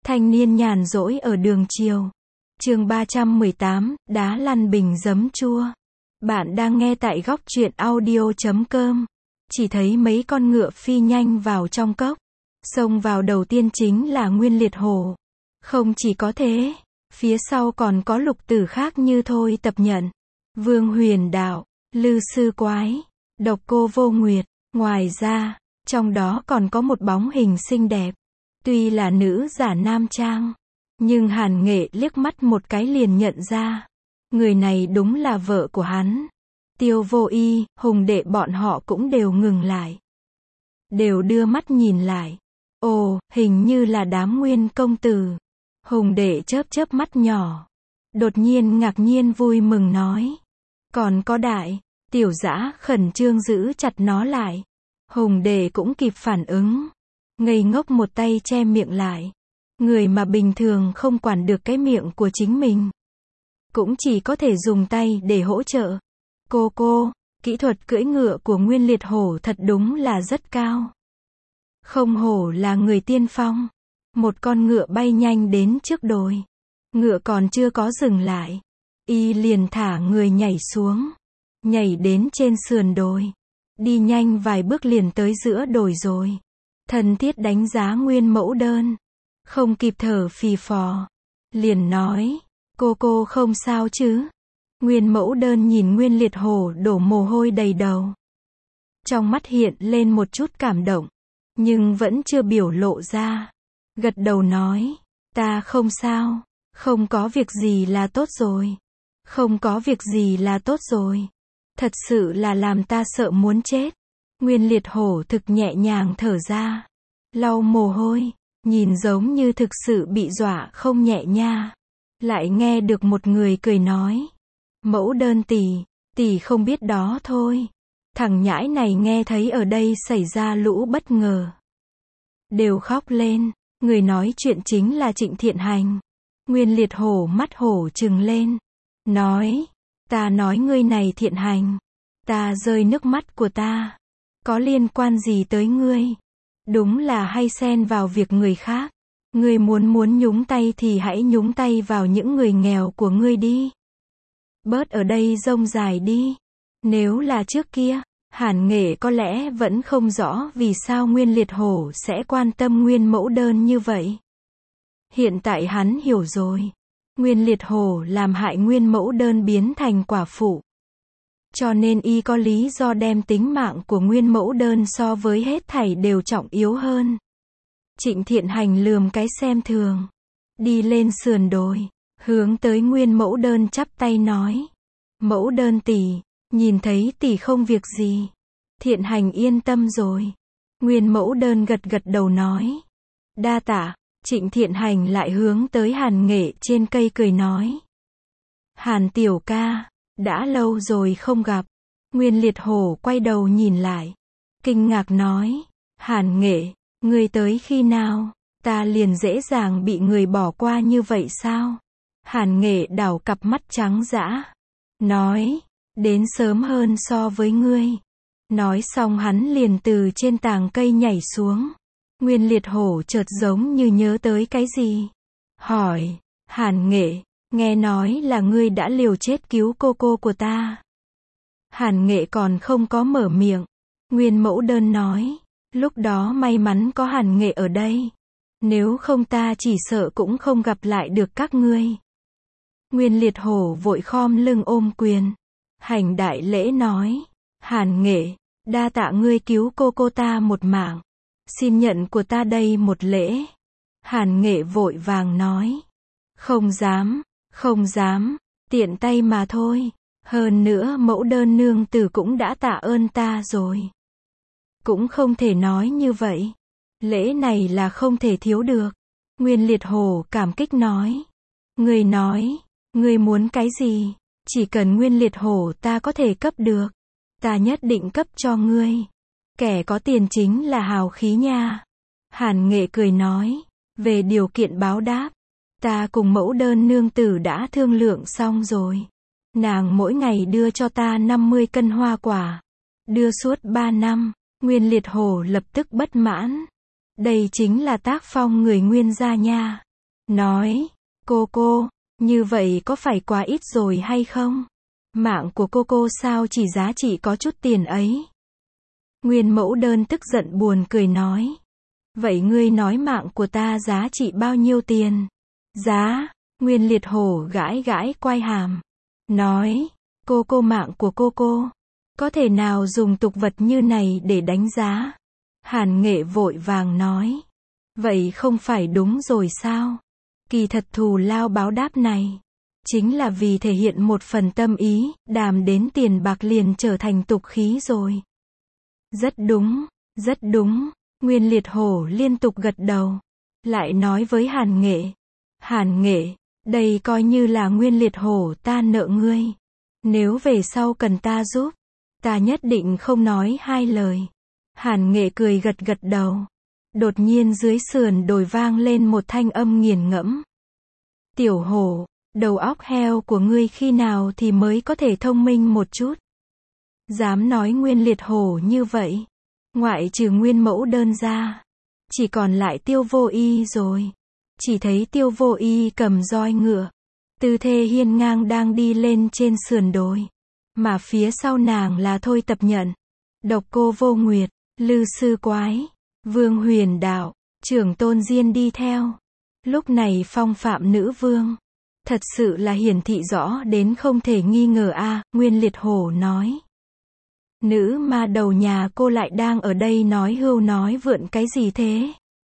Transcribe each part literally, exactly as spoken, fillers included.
Thanh niên nhàn rỗi ở đường chiều. Chương ba trăm mười tám, đá lăn bình giấm chua. Bạn đang nghe tại góc truyện audio chấm com. Chỉ thấy mấy con ngựa phi nhanh vào trong cốc. Xông vào đầu tiên chính là Nguyên Liệt Hổ. Không chỉ có thế, phía sau còn có lục tử khác như Thôi Tập Nhận, Vương Huyền Đạo, Lư Sư Quái, Độc Cô Vô Nguyệt. Ngoài ra, trong đó còn có một bóng hình xinh đẹp. Tuy là nữ giả nam trang, nhưng Hàn Nghệ liếc mắt một cái liền nhận ra. Người này đúng là vợ của hắn. Tiêu Vô Y, Hùng Đệ bọn họ cũng đều ngừng lại. Đều đưa mắt nhìn lại. Ồ, hình như là đám Nguyên công tử. Hùng Đệ chớp chớp mắt nhỏ. Đột nhiên ngạc nhiên vui mừng nói. Còn có Đại. Tiểu Dã khẩn trương giữ chặt nó lại. Hùng Đệ cũng kịp phản ứng. Ngây ngốc một tay che miệng lại. Người mà bình thường không quản được cái miệng của chính mình, cũng chỉ có thể dùng tay để hỗ trợ. Cô cô, kỹ thuật cưỡi ngựa của Nguyên Liệt Hổ thật đúng là rất cao. Không hổ là người tiên phong. Một con ngựa bay nhanh đến trước đồi. Ngựa còn chưa có dừng lại, y liền thả người nhảy xuống. Nhảy đến trên sườn đồi. Đi nhanh vài bước liền tới giữa đồi rồi. Thân thiết đánh giá Nguyên Mẫu Đơn. Không kịp thở phì phò. Liền nói, cô cô không sao chứ? Nguyên Mẫu Đơn nhìn Nguyên Liệt Hổ đổ mồ hôi đầy đầu. Trong mắt hiện lên một chút cảm động, nhưng vẫn chưa biểu lộ ra. Gật đầu nói, ta không sao, không có việc gì là tốt rồi. Không có việc gì là tốt rồi. Thật sự là làm ta sợ muốn chết. Nguyên Liệt Hổ thực nhẹ nhàng thở ra. Lau mồ hôi, nhìn giống như thực sự bị dọa không nhẹ nha. Lại nghe được một người cười nói. Mẫu Đơn tỷ, tỷ không biết đó thôi. Thằng nhãi này nghe thấy ở đây xảy ra lũ bất ngờ, đều khóc lên. Người nói chuyện chính là Trịnh Thiện Hành. Nguyên Liệt Hổ mắt hổ trừng lên. Nói, ta nói ngươi này Thiện Hành, ta rơi nước mắt của ta. Có liên quan gì tới ngươi? Đúng là hay xen vào việc người khác. Ngươi muốn muốn nhúng tay thì hãy nhúng tay vào những người nghèo của ngươi đi. Bớt ở đây rông dài đi. Nếu là trước kia, Hàn Nghệ có lẽ vẫn không rõ vì sao Nguyên Liệt Hổ sẽ quan tâm Nguyên Mẫu Đơn như vậy. Hiện tại hắn hiểu rồi. Nguyên Liệt Hổ làm hại Nguyên Mẫu Đơn biến thành quả phụ. Cho nên y có lý do đem tính mạng của Nguyên Mẫu Đơn so với hết thảy đều trọng yếu hơn. Trịnh Thiện Hành lườm cái xem thường. Đi lên sườn đồi, hướng tới Nguyên Mẫu Đơn chắp tay nói. Mẫu Đơn tỷ, nhìn thấy tỷ không việc gì. Thiện Hành yên tâm rồi. Nguyên Mẫu Đơn gật gật đầu nói. Đa tạ. Trịnh Thiện Hành lại hướng tới Hàn Nghệ trên cây cười nói. Hàn tiểu ca, đã lâu rồi không gặp. Nguyên Liệt Hổ quay đầu nhìn lại, kinh ngạc nói. Hàn Nghệ, ngươi tới khi nào? Ta liền dễ dàng bị người bỏ qua như vậy sao? Hàn Nghệ đảo cặp mắt trắng dã, nói, đến sớm hơn so với ngươi. Nói xong hắn liền từ trên tàng cây nhảy xuống. Nguyên Liệt Hổ chợt giống như nhớ tới cái gì. Hỏi, Hàn Nghệ, nghe nói là ngươi đã liều chết cứu cô cô của ta. Hàn Nghệ còn không có mở miệng. Nguyên Mẫu Đơn nói, lúc đó may mắn có Hàn Nghệ ở đây. Nếu không ta chỉ sợ cũng không gặp lại được các ngươi. Nguyên Liệt Hổ vội khom lưng ôm quyền. Hành đại lễ nói, Hàn Nghệ, đa tạ ngươi cứu cô cô ta một mạng. Xin nhận của ta đây một lễ. Hàn Nghệ vội vàng nói. Không dám, không dám, tiện tay mà thôi. Hơn nữa Mẫu Đơn nương tử cũng đã tạ ơn ta rồi. Cũng không thể nói như vậy. Lễ này là không thể thiếu được. Nguyên Liệt Hổ cảm kích nói. Ngươi nói, ngươi muốn cái gì? Chỉ cần Nguyên Liệt Hổ ta có thể cấp được, ta nhất định cấp cho ngươi. Kẻ có tiền chính là hào khí nha. Hàn Nghệ cười nói. Về điều kiện báo đáp, ta cùng Mẫu Đơn nương tử đã thương lượng xong rồi. Nàng mỗi ngày đưa cho ta năm mươi cân hoa quả. Đưa suốt ba năm. Nguyên Liệt Hổ lập tức bất mãn. Đây chính là tác phong người Nguyên gia nha. nói, cô cô, như vậy có phải quá ít rồi hay không? Mạng của cô cô sao chỉ giá trị có chút tiền ấy? Nguyên mẫu đơn tức giận buồn cười nói. Vậy ngươi nói mạng của ta giá trị bao nhiêu tiền? Giá, Nguyên liệt hổ gãi gãi quai hàm. Nói, cô cô mạng của cô cô. Có thể nào dùng tục vật như này để đánh giá? Hàn Nghệ vội vàng nói. Vậy không phải đúng rồi sao? Kỳ thật thù lao báo đáp này chính là vì thể hiện một phần tâm ý, đàm đến tiền bạc liền trở thành tục khí rồi. Rất đúng, rất đúng, Nguyên liệt hổ liên tục gật đầu. Lại nói với Hàn Nghệ. Hàn Nghệ, đây coi như là Nguyên liệt hổ ta nợ ngươi. Nếu về sau cần ta giúp, ta nhất định không nói hai lời. Hàn Nghệ cười gật gật đầu. Đột nhiên dưới sườn đồi vang lên một thanh âm nghiền ngẫm. Tiểu hổ, đầu óc heo của ngươi khi nào thì mới có thể thông minh một chút? Dám nói Nguyên liệt hổ như vậy, ngoại trừ Nguyên mẫu đơn ra, chỉ còn lại Tiêu Vô Y rồi. Chỉ thấy Tiêu Vô Y cầm roi ngựa, tư thế hiên ngang đang đi lên trên sườn đồi, mà phía sau nàng là Thôi Tập Nhận, Độc Cô Vô Nguyệt, Lư Sư Quái, Vương Huyền Đạo, Trưởng Tôn Diên đi theo. Lúc này phong phạm nữ vương, thật sự là hiển thị rõ đến không thể nghi ngờ a. À, Nguyên liệt hổ nói. Nữ ma đầu nhà cô lại đang ở đây nói hưu nói vượn cái gì thế?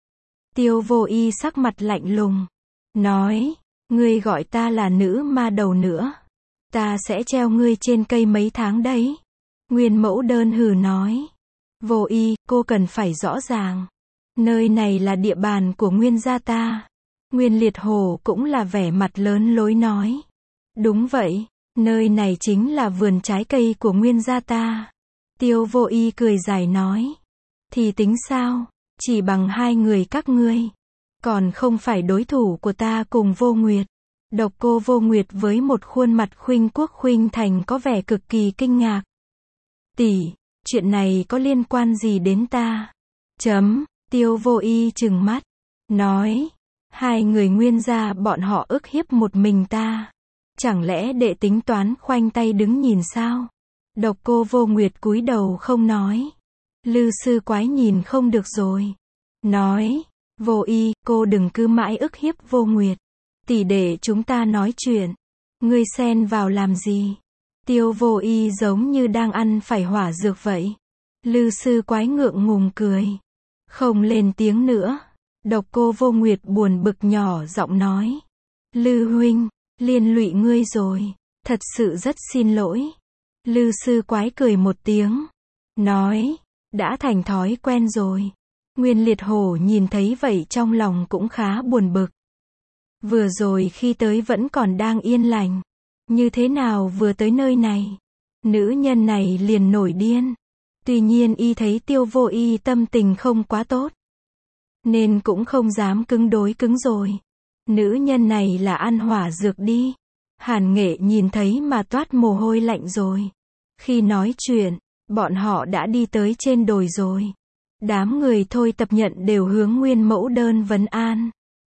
Tiêu Vô Y sắc mặt lạnh lùng, nói, ngươi gọi ta là nữ ma đầu nữa, ta sẽ treo ngươi trên cây mấy tháng đấy. Nguyên mẫu đơn hừ nói, Vô Y, cô cần phải rõ ràng, nơi này là địa bàn của Nguyên gia ta. Nguyên liệt hổ cũng là vẻ mặt lớn lối nói, đúng vậy, nơi này chính là vườn trái cây của Nguyên gia ta. Tiêu Vô Y cười dài nói, thì tính sao, chỉ bằng hai người các ngươi, còn không phải đối thủ của ta cùng Vô Nguyệt. Độc Cô Vô Nguyệt với một khuôn mặt khuynh quốc khuynh thành có vẻ cực kỳ kinh ngạc. Tỷ, chuyện này có liên quan gì đến ta? Chấm, Tiêu Vô Y trừng mắt, nói, hai người Nguyên gia bọn họ ức hiếp một mình ta. Chẳng lẽ đệ tính toán khoanh tay đứng nhìn sao? Độc Cô Vô Nguyệt cúi đầu không nói. Lư Sư Quái nhìn không được rồi, nói, Vô Y, cô đừng cứ mãi ức hiếp Vô Nguyệt. Tỷ để chúng ta nói chuyện. Ngươi xen vào làm gì? Tiêu Vô Y giống như đang ăn phải hỏa dược vậy. Lư Sư Quái ngượng ngùng cười, không lên tiếng nữa. Độc Cô Vô Nguyệt buồn bực nhỏ giọng nói, Lư huynh, liên lụy ngươi rồi, thật sự rất xin lỗi. Lư Sư Quái cười một tiếng, nói, đã thành thói quen rồi. Nguyên liệt hổ nhìn thấy vậy trong lòng cũng khá buồn bực. Vừa rồi khi tới vẫn còn đang yên lành, như thế nào vừa tới nơi này, nữ nhân này liền nổi điên. Tuy nhiên y thấy Tiêu Vô Y tâm tình không quá tốt, nên cũng không dám cứng đối cứng rồi. Nữ nhân này là ăn hỏa dược đi. Hàn Nghệ nhìn thấy mà toát mồ hôi lạnh rồi. Khi nói chuyện, bọn họ đã đi tới trên đồi rồi. Đám người Thôi Tập Nhận đều hướng Nguyên mẫu đơn vấn an.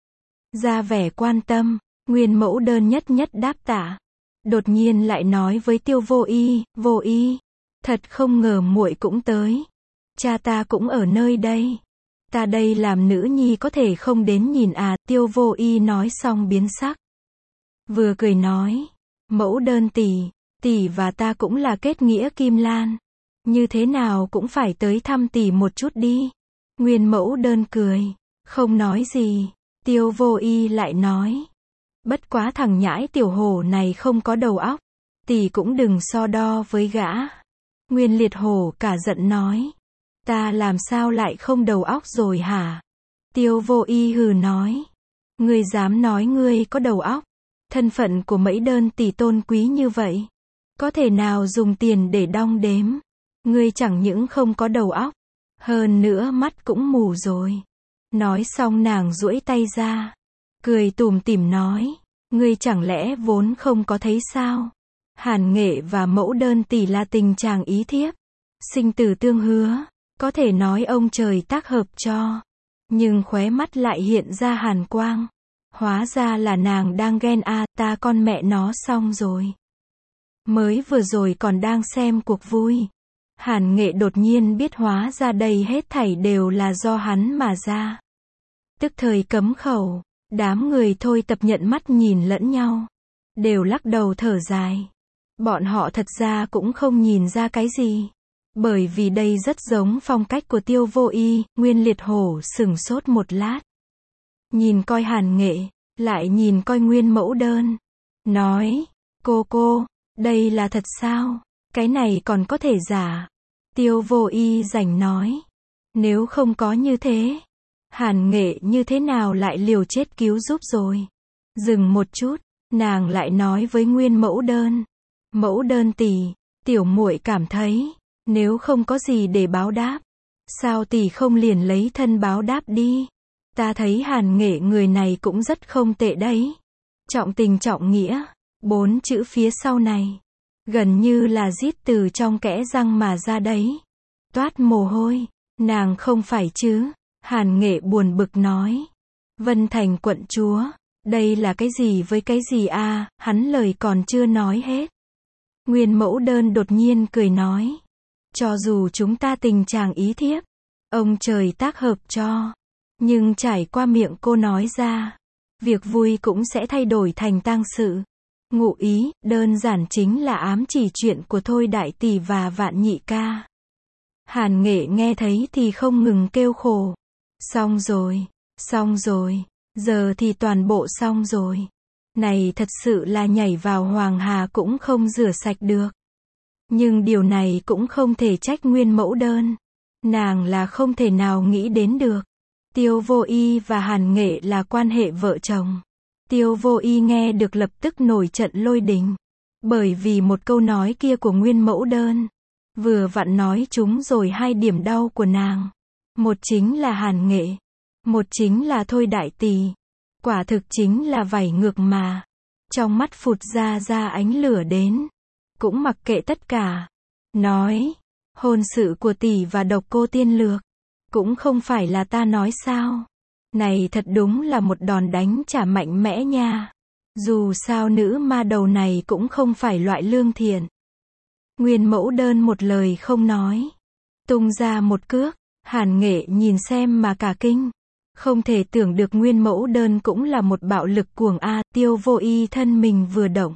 Ra vẻ quan tâm, Nguyên mẫu đơn nhất nhất đáp tạ. Đột nhiên lại nói với Tiêu Vô Y, Vô Y, thật không ngờ muội cũng tới. Cha ta cũng ở nơi đây. Ta đây làm nữ nhi có thể không đến nhìn à? Tiêu Vô Y nói xong biến sắc. Vừa cười nói, mẫu đơn tỷ, tỷ và ta cũng là kết nghĩa kim lan. Như thế nào cũng phải tới thăm tỷ một chút đi. Nguyên mẫu đơn cười, không nói gì. Tiêu Vô Y lại nói, bất quá thằng nhãi tiểu hổ này không có đầu óc, tỷ cũng đừng so đo với gã. Nguyên liệt hổ cả giận nói, ta làm sao lại không đầu óc rồi hả? Tiêu Vô Y hừ nói, ngươi dám nói ngươi có đầu óc? Thân phận của mẫy đơn tỷ tôn quý như vậy, có thể nào dùng tiền để đong đếm? Ngươi chẳng những không có đầu óc, hơn nữa mắt cũng mù rồi. Nói xong nàng duỗi tay ra, cười tủm tỉm nói, ngươi chẳng lẽ vốn không có thấy sao? Hàn Nghệ và mẫu đơn tỷ là tình chàng ý thiếp, sinh tử tương hứa, có thể nói ông trời tác hợp cho. Nhưng khóe mắt lại hiện ra hàn quang. Hóa ra là nàng đang ghen a, ta con mẹ nó xong rồi. Mới vừa rồi còn đang xem cuộc vui. Hàn Nghệ đột nhiên biết hóa ra đây hết thảy đều là do hắn mà ra. Tức thời cấm khẩu, đám người thôi tập nhận mắt nhìn lẫn nhau. Đều lắc đầu thở dài. Bọn họ thật ra cũng không nhìn ra cái gì. Bởi vì đây rất giống phong cách của Tiêu Vô Y, Nguyên Liệt Hổ sửng sốt một lát. Nhìn coi Hàn Nghệ, lại nhìn coi Nguyên Mẫu Đơn. Nói, cô cô, đây là thật sao? Cái này còn có thể giả. Tiêu Vô Y rảnh nói. Nếu không có như thế, Hàn Nghệ như thế nào lại liều chết cứu giúp rồi. Dừng một chút, nàng lại nói với Nguyên Mẫu Đơn. Mẫu Đơn tỷ, tiểu muội cảm thấy, nếu không có gì để báo đáp, sao tỷ không liền lấy thân báo đáp đi. Ta thấy Hàn Nghệ người này cũng rất không tệ đấy. Trọng tình trọng nghĩa, bốn chữ phía sau này, gần như là rít từ trong kẽ răng mà ra đấy. Toát mồ hôi, nàng không phải chứ? Hàn Nghệ buồn bực nói. Vân Thành quận chúa, đây là cái gì với cái gì a? À, hắn lời còn chưa nói hết. Nguyên Mẫu Đơn đột nhiên cười nói. Cho dù chúng ta tình chàng ý thiếp, ông trời tác hợp cho. Nhưng trải qua miệng cô nói ra, việc vui cũng sẽ thay đổi thành tang sự. Ngụ ý, đơn giản chính là ám chỉ chuyện của Thôi đại tỷ và Vạn nhị ca. Hàn Nghệ nghe thấy thì không ngừng kêu khổ. Xong rồi, xong rồi, giờ thì toàn bộ xong rồi. Này thật sự là nhảy vào Hoàng Hà cũng không rửa sạch được. Nhưng điều này cũng không thể trách Nguyên Mẫu Đơn. Nàng là không thể nào nghĩ đến được. Tiêu Vô Y và Hàn Nghệ là quan hệ vợ chồng. Tiêu Vô Y nghe được lập tức nổi trận lôi đình. Bởi vì một câu nói kia của Nguyên Mẫu Đơn, vừa vặn nói trúng rồi hai điểm đau của nàng. Một chính là Hàn Nghệ, một chính là Thôi đại tỷ. Quả thực chính là vảy ngược mà. Trong mắt phụt ra ra ánh lửa đến. Cũng mặc kệ tất cả. Nói, hôn sự của tỷ và Độc Cô Tiên Lược, cũng không phải là ta nói sao. Này thật đúng là một đòn đánh trả mạnh mẽ nha. Dù sao nữ ma đầu này cũng không phải loại lương thiện. Nguyên Mẫu Đơn một lời không nói. Tung ra một cước, Hàn Nghệ nhìn xem mà cả kinh. Không thể tưởng được Nguyên Mẫu Đơn cũng là một bạo lực cuồng a. Tiêu Vô Y thân mình vừa động,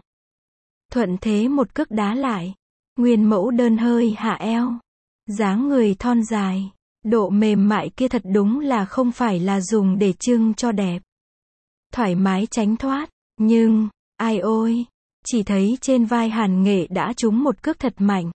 thuận thế một cước đá lại. Nguyên Mẫu Đơn hơi hạ eo. Dáng người thon dài, độ mềm mại kia thật đúng là không phải là dùng để trưng cho đẹp. Thoải mái tránh thoát, nhưng, ai ôi, chỉ thấy trên vai Hàn Nghệ đã trúng một cước thật mạnh.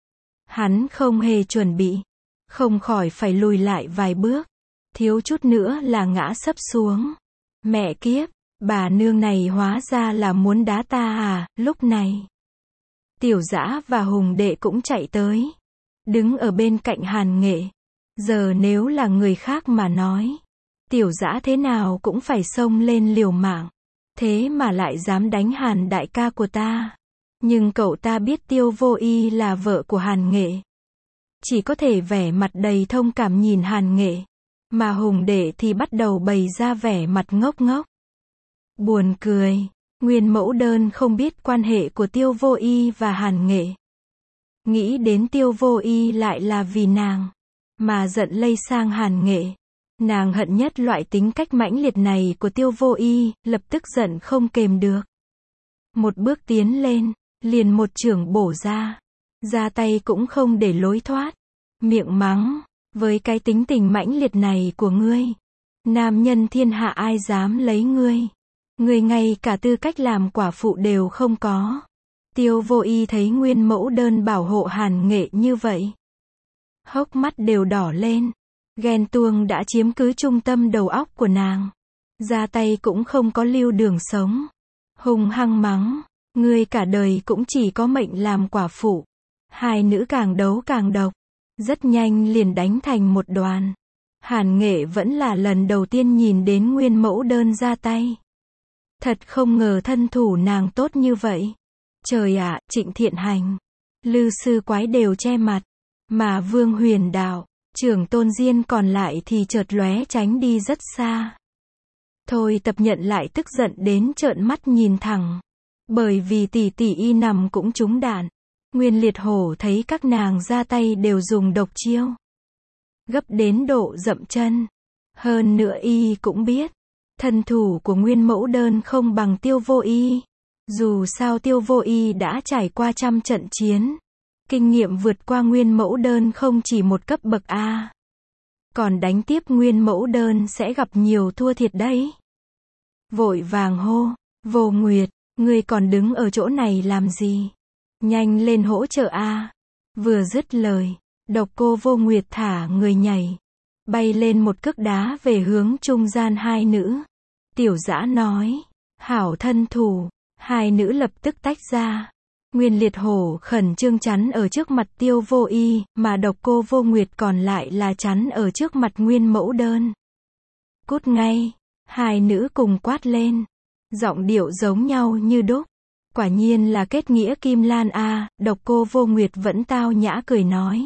Hắn không hề chuẩn bị, không khỏi phải lùi lại vài bước, thiếu chút nữa là ngã sấp xuống. Mẹ kiếp, bà nương này hóa ra là muốn đá ta à. Lúc này, Tiểu Dã và Hùng Đệ cũng chạy tới, đứng ở bên cạnh Hàn Nghệ. Giờ nếu là người khác mà nói, Tiểu Dã thế nào cũng phải xông lên liều mạng. Thế mà lại dám đánh Hàn đại ca của ta. Nhưng cậu ta biết Tiêu Vô Y là vợ của Hàn Nghệ, chỉ có thể vẻ mặt đầy thông cảm nhìn Hàn Nghệ. Mà Hùng Đệ thì bắt đầu bày ra vẻ mặt ngốc ngốc. Buồn cười, Nguyên Mẫu Đơn không biết quan hệ của Tiêu Vô Y và Hàn Nghệ. Nghĩ đến Tiêu Vô Y lại là vì nàng mà giận lây sang Hàn Nghệ. Nàng hận nhất loại tính cách mãnh liệt này của Tiêu Vô Y, lập tức giận không kềm được. Một bước tiến lên, liền một chưởng bổ ra. Ra tay cũng không để lối thoát. Miệng mắng, với cái tính tình mãnh liệt này của ngươi, nam nhân thiên hạ ai dám lấy ngươi. Ngươi ngay cả tư cách làm quả phụ đều không có. Tiêu Vô Y thấy Nguyên Mẫu Đơn bảo hộ Hàn Nghệ như vậy, hốc mắt đều đỏ lên. Ghen tuông đã chiếm cứ trung tâm đầu óc của nàng. Ra tay cũng không có lưu đường sống. Hùng hăng mắng, ngươi cả đời cũng chỉ có mệnh làm quả phụ. Hai nữ càng đấu càng độc. Rất nhanh liền đánh thành một đoàn. Hàn Nghệ vẫn là lần đầu tiên nhìn đến Nguyên Mẫu Đơn ra tay. Thật không ngờ thân thủ nàng tốt như vậy. Trời ạ, Trịnh Thiện Hành, Lư Sư Quái đều che mặt. Mà Vương Huyền Đạo, Trưởng Tôn Diên còn lại thì chợt lóe tránh đi rất xa. Thôi Tập Nhận lại tức giận đến trợn mắt nhìn thẳng. Bởi vì tỷ tỷ y nằm cũng trúng đạn. Nguyên Liệt Hổ thấy các nàng ra tay đều dùng độc chiêu. Gấp đến độ dậm chân. Hơn nữa y cũng biết. Thân thủ của Nguyên Mẫu Đơn không bằng Tiêu Vô Y. Dù sao Tiêu Vô Y đã trải qua trăm trận chiến. Kinh nghiệm vượt qua Nguyên Mẫu Đơn không chỉ một cấp bậc A. Còn đánh tiếp Nguyên Mẫu Đơn sẽ gặp nhiều thua thiệt đấy. Vội vàng hô, Vô Nguyệt, ngươi còn đứng ở chỗ này làm gì? Nhanh lên hỗ trợ A. Vừa dứt lời, Độc Cô Vô Nguyệt thả người nhảy. Bay lên một cước đá về hướng trung gian hai nữ. Tiểu Dã nói, hảo thân thủ. Hai nữ lập tức tách ra. Nguyên Liệt Hổ khẩn trương chắn ở trước mặt Tiêu Vô Y, mà Độc Cô Vô Nguyệt còn lại là chắn ở trước mặt Nguyên Mẫu Đơn. Cút ngay. Hai nữ cùng quát lên. Giọng điệu giống nhau như đúc. Quả nhiên là kết nghĩa Kim Lan a. Độc Cô Vô Nguyệt vẫn tao nhã cười nói.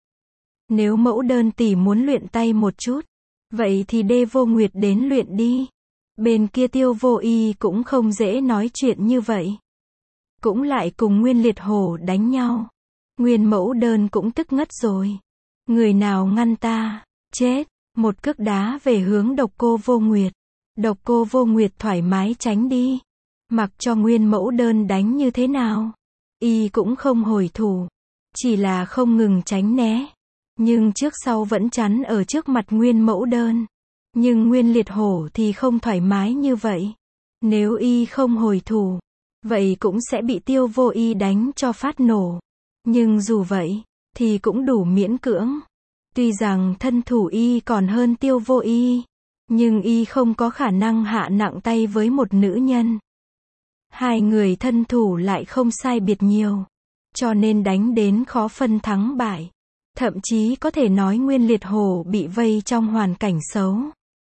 Nếu Mẫu Đơn tỷ muốn luyện tay một chút, vậy thì để Vô Nguyệt đến luyện đi. Bên kia Tiêu Vô Y cũng không dễ nói chuyện như vậy. Cũng lại cùng Nguyên Liệt Hổ đánh nhau. Nguyên Mẫu Đơn cũng tức ngất rồi. Người nào ngăn ta? Chết. Một cước đá về hướng Độc Cô Vô Nguyệt. Độc Cô Vô Nguyệt thoải mái tránh đi. Mặc cho Nguyên Mẫu Đơn đánh như thế nào, y cũng không hồi thủ. Chỉ là không ngừng tránh né. Nhưng trước sau vẫn chắn ở trước mặt Nguyên Mẫu Đơn. Nhưng Nguyên Liệt Hổ thì không thoải mái như vậy. Nếu y không hồi thủ, vậy cũng sẽ bị Tiêu Vô Y đánh cho phát nổ. Nhưng dù vậy, thì cũng đủ miễn cưỡng. Tuy rằng thân thủ y còn hơn Tiêu Vô Y, nhưng y không có khả năng hạ nặng tay với một nữ nhân. Hai người thân thủ lại không sai biệt nhiều, cho nên đánh đến khó phân thắng bại. Thậm chí có thể nói Nguyên Liệt Hổ bị vây trong hoàn cảnh xấu.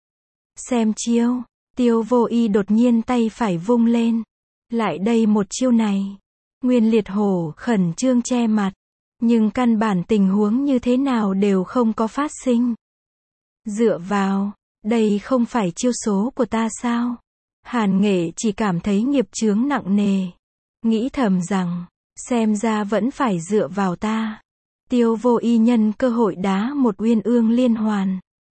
Xem chiêu, Tiêu Vô Y đột nhiên tay phải vung lên. Lại đây một chiêu này. Nguyên Liệt Hổ khẩn trương che mặt. Nhưng căn bản tình huống như thế nào đều không có phát sinh. Dựa vào, đây không phải chiêu số của ta sao? Hàn Nghệ chỉ cảm thấy nghiệp chướng nặng nề. Nghĩ thầm rằng, xem ra vẫn phải dựa vào ta. Tiêu Vô Y nhân cơ hội đá một uyên ương liên hoàn.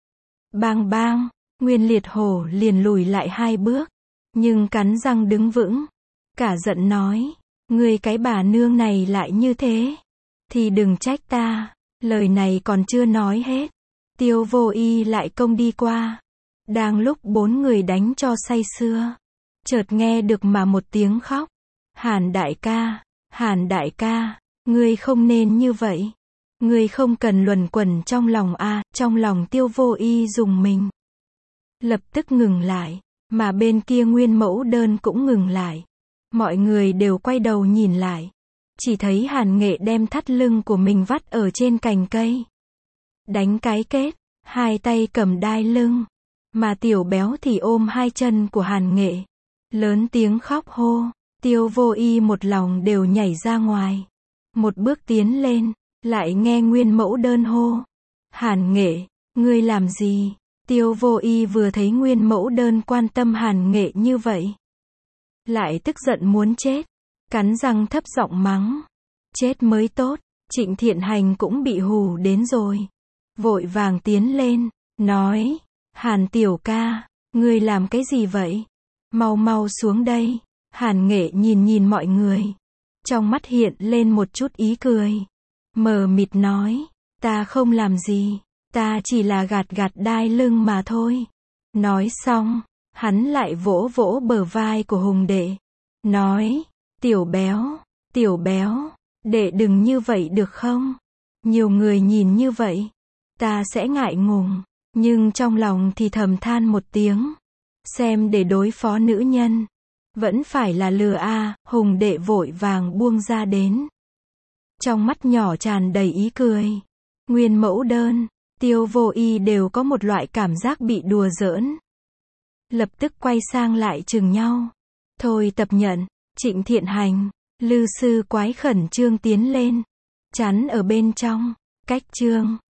Bang bang, Nguyên Liệt Hổ liền lùi lại hai bước. Nhưng cắn răng đứng vững. Cả giận nói, ngươi cái bà nương này lại như thế. Thì đừng trách ta. Lời này còn chưa nói hết. Tiêu Vô Y lại công đi qua. Đang lúc bốn người đánh cho say sưa, chợt nghe được mà một tiếng khóc. Hàn đại ca, Hàn đại ca, ngươi không nên như vậy. Ngươi không cần luẩn quẩn trong lòng a. À, trong lòng Tiêu Vô Y dùng mình. Lập tức ngừng lại, mà bên kia Nguyên Mẫu Đơn cũng ngừng lại. Mọi người đều quay đầu nhìn lại. Chỉ thấy Hàn Nghệ đem thắt lưng của mình vắt ở trên cành cây. Đánh cái kết, hai tay cầm đai lưng. Mà Tiểu Béo thì ôm hai chân của Hàn Nghệ. Lớn tiếng khóc hô. Tiêu Vô Y một lòng đều nhảy ra ngoài. Một bước tiến lên, lại nghe Nguyên Mẫu Đơn hô. Hàn Nghệ, ngươi làm gì? Tiêu Vô Y vừa thấy Nguyên Mẫu Đơn quan tâm Hàn Nghệ như vậy, lại tức giận muốn chết. Cắn răng thấp giọng mắng. Chết mới tốt. Trịnh Thiện Hành cũng bị hù đến rồi. Vội vàng tiến lên, nói. Hàn tiểu ca, ngươi làm cái gì vậy? Mau mau xuống đây. Hàn Nghệ nhìn nhìn mọi người. Trong mắt hiện lên một chút ý cười. Mờ mịt nói. Ta không làm gì. Ta chỉ là gạt gạt đai lưng mà thôi. Nói xong, hắn lại vỗ vỗ bờ vai của Hùng đệ. Nói. Tiểu Béo, Tiểu Béo, đệ đừng như vậy được không? Nhiều người nhìn như vậy, ta sẽ ngại ngùng. Nhưng trong lòng thì thầm than một tiếng. Xem để đối phó nữ nhân, vẫn phải là lừa a. À. Hùng đệ vội vàng buông ra đến. Trong mắt nhỏ tràn đầy ý cười. Nguyên Mẫu Đơn, Tiêu Vô Y đều có một loại cảm giác bị đùa giỡn. Lập tức quay sang lại chừng nhau. Thôi Tập Nhận, Trịnh Thiện Hành, Lư Sư Quái khẩn trương tiến lên. Chắn ở bên trong. Cách trương.